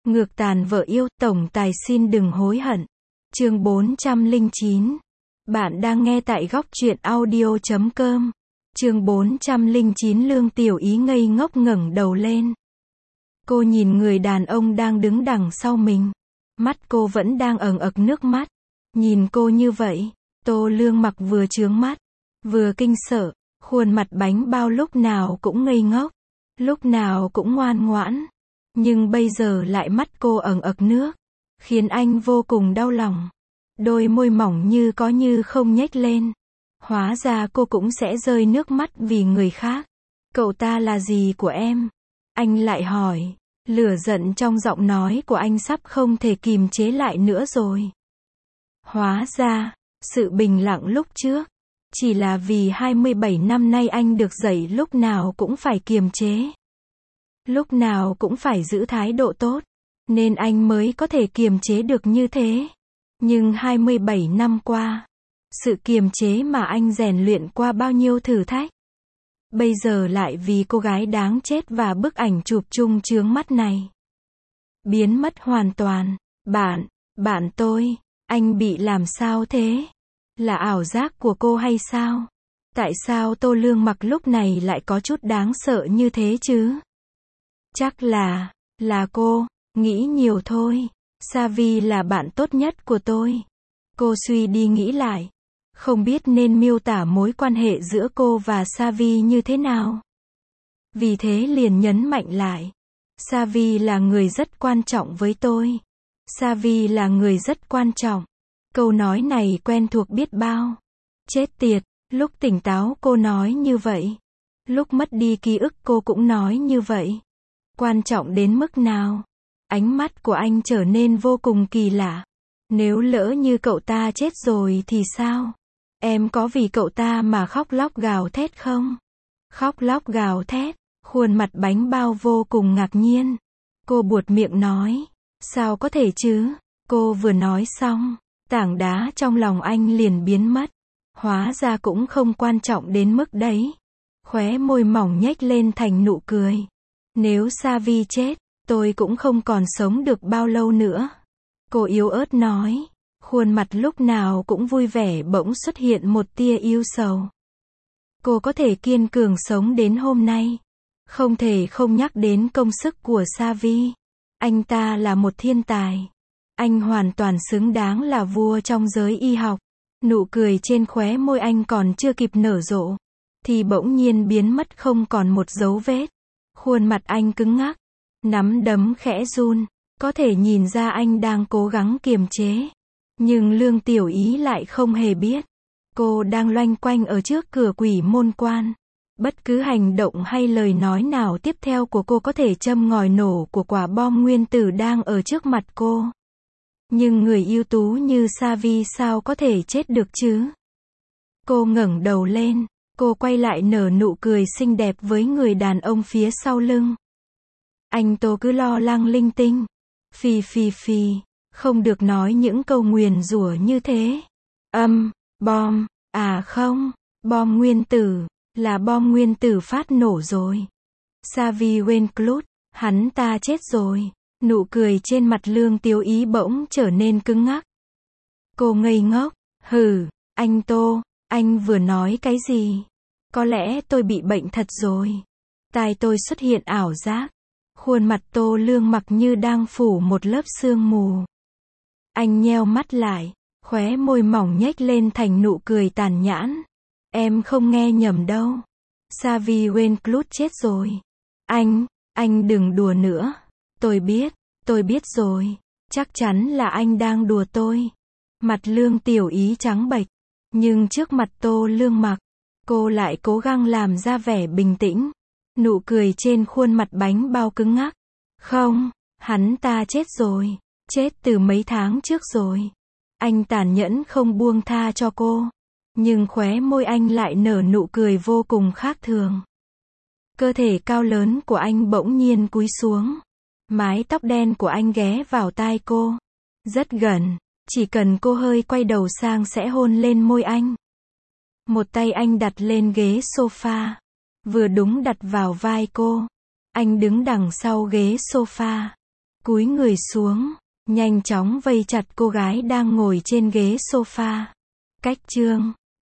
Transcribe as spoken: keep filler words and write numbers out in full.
Ngược tàn vợ yêu, tổng tài xin đừng hối hận. Chương bốn trăm lẻ chín. Bạn đang nghe tại góc truyện audio chấm com. Chương bốn trăm lẻ chín. Lương Tiểu Ý ngây ngốc ngẩng đầu lên. Cô nhìn người đàn ông đang đứng đằng sau mình. Mắt cô vẫn đang ẩn ực nước mắt. Nhìn cô như vậy, Tô Lương Mặc vừa chướng mắt, vừa kinh sợ, khuôn mặt bánh bao lúc nào cũng ngây ngốc, lúc nào cũng ngoan ngoãn. Nhưng bây giờ lại mắt cô ẩn ực nước, khiến anh vô cùng đau lòng. Đôi môi mỏng như có như không nhếch lên. Hóa ra cô cũng sẽ rơi nước mắt vì người khác. Cậu ta là gì của em? Anh lại hỏi. Lửa giận trong giọng nói của anh sắp không thể kìm chế lại nữa rồi. Hóa ra, sự bình lặng lúc trước, chỉ là vì hai mươi bảy năm nay anh được dạy lúc nào cũng phải kiềm chế. Lúc nào cũng phải giữ thái độ tốt, nên anh mới có thể kiềm chế được như thế. Nhưng hai mươi bảy năm qua, sự kiềm chế mà anh rèn luyện qua bao nhiêu thử thách, bây giờ lại vì cô gái đáng chết và bức ảnh chụp chung chướng mắt này, biến mất hoàn toàn. Bạn, bạn tôi, anh bị làm sao thế? Là ảo giác của cô hay sao? Tại sao Tô Lương Mặc lúc này lại có chút đáng sợ như thế chứ? Chắc là, là cô, nghĩ nhiều thôi. Savi là bạn tốt nhất của tôi. Cô suy đi nghĩ lại, không biết nên miêu tả mối quan hệ giữa cô và Savi như thế nào. Vì thế liền nhấn mạnh lại. Savi là người rất quan trọng với tôi. Savi là người rất quan trọng. Câu nói này quen thuộc biết bao. Chết tiệt, lúc tỉnh táo cô nói như vậy. Lúc mất đi ký ức cô cũng nói như vậy. Quan trọng đến mức nào? Ánh mắt của anh trở nên vô cùng kỳ lạ. Nếu lỡ như cậu ta chết rồi thì sao? Em có vì cậu ta mà khóc lóc gào thét không? Khóc lóc gào thét, khuôn mặt bánh bao vô cùng ngạc nhiên. Cô buột miệng nói, sao có thể chứ? Cô vừa nói xong, tảng đá trong lòng anh liền biến mất. Hóa ra cũng không quan trọng đến mức đấy. Khóe môi mỏng nhếch lên thành nụ cười. Nếu Savi chết, tôi cũng không còn sống được bao lâu nữa. Cô yếu ớt nói. Khuôn mặt lúc nào cũng vui vẻ bỗng xuất hiện một tia yêu sầu. Cô có thể kiên cường sống đến hôm nay. Không thể không nhắc đến công sức của Savi. Anh ta là một thiên tài. Anh hoàn toàn xứng đáng là vua trong giới y học. Nụ cười trên khóe môi anh còn chưa kịp nở rộ, thì bỗng nhiên biến mất không còn một dấu vết. Khuôn mặt anh cứng ngắc, nắm đấm khẽ run, có thể nhìn ra anh đang cố gắng kiềm chế. Nhưng Lương Tiểu Ý lại không hề biết. Cô đang loanh quanh ở trước cửa quỷ môn quan. Bất cứ hành động hay lời nói nào tiếp theo của cô có thể châm ngòi nổ của quả bom nguyên tử đang ở trước mặt cô. Nhưng người ưu tú như Savi sao có thể chết được chứ? Cô ngẩng đầu lên, cô quay lại nở nụ cười xinh đẹp với người đàn ông phía sau lưng. Anh Tô cứ lo lắng linh tinh. Phì phì phì, không được nói những câu nguyền rủa như thế. Âm, bom, à không, bom nguyên tử, là bom nguyên tử phát nổ rồi. Savi Wenclut, hắn ta chết rồi. Nụ cười trên mặt Lương Tiểu Ý bỗng trở nên cứng ngắc. Cô ngây ngốc, hừ, anh Tô, anh vừa nói cái gì? Có lẽ tôi bị bệnh thật rồi. Tai tôi xuất hiện ảo giác. Khuôn mặt Tô Lương Mặc như đang phủ một lớp sương mù. Anh nheo mắt lại, khóe môi mỏng nhếch lên thành nụ cười tàn nhãn. Em không nghe nhầm đâu. Savi Wenclut chết rồi. Anh, anh đừng đùa nữa. Tôi biết, tôi biết rồi. Chắc chắn là anh đang đùa tôi. Mặt Lương Tiểu Ý trắng bệch. Nhưng trước mặt Tô Lương Mặc, cô lại cố gắng làm ra vẻ bình tĩnh. Nụ cười trên khuôn mặt bánh bao cứng ngắc. Không, hắn ta chết rồi. Chết từ mấy tháng trước rồi. Anh tàn nhẫn không buông tha cho cô. Nhưng khóe môi anh lại nở nụ cười vô cùng khác thường. Cơ thể cao lớn của anh bỗng nhiên cúi xuống. Mái tóc đen của anh ghé vào tai cô. Rất gần, chỉ cần cô hơi quay đầu sang sẽ hôn lên môi anh. Một tay anh đặt lên ghế sofa, vừa đúng đặt vào vai cô. Anh đứng đằng sau ghế sofa. cúi người xuống, nhanh chóng vây chặt cô gái đang ngồi trên ghế sofa. Cách chương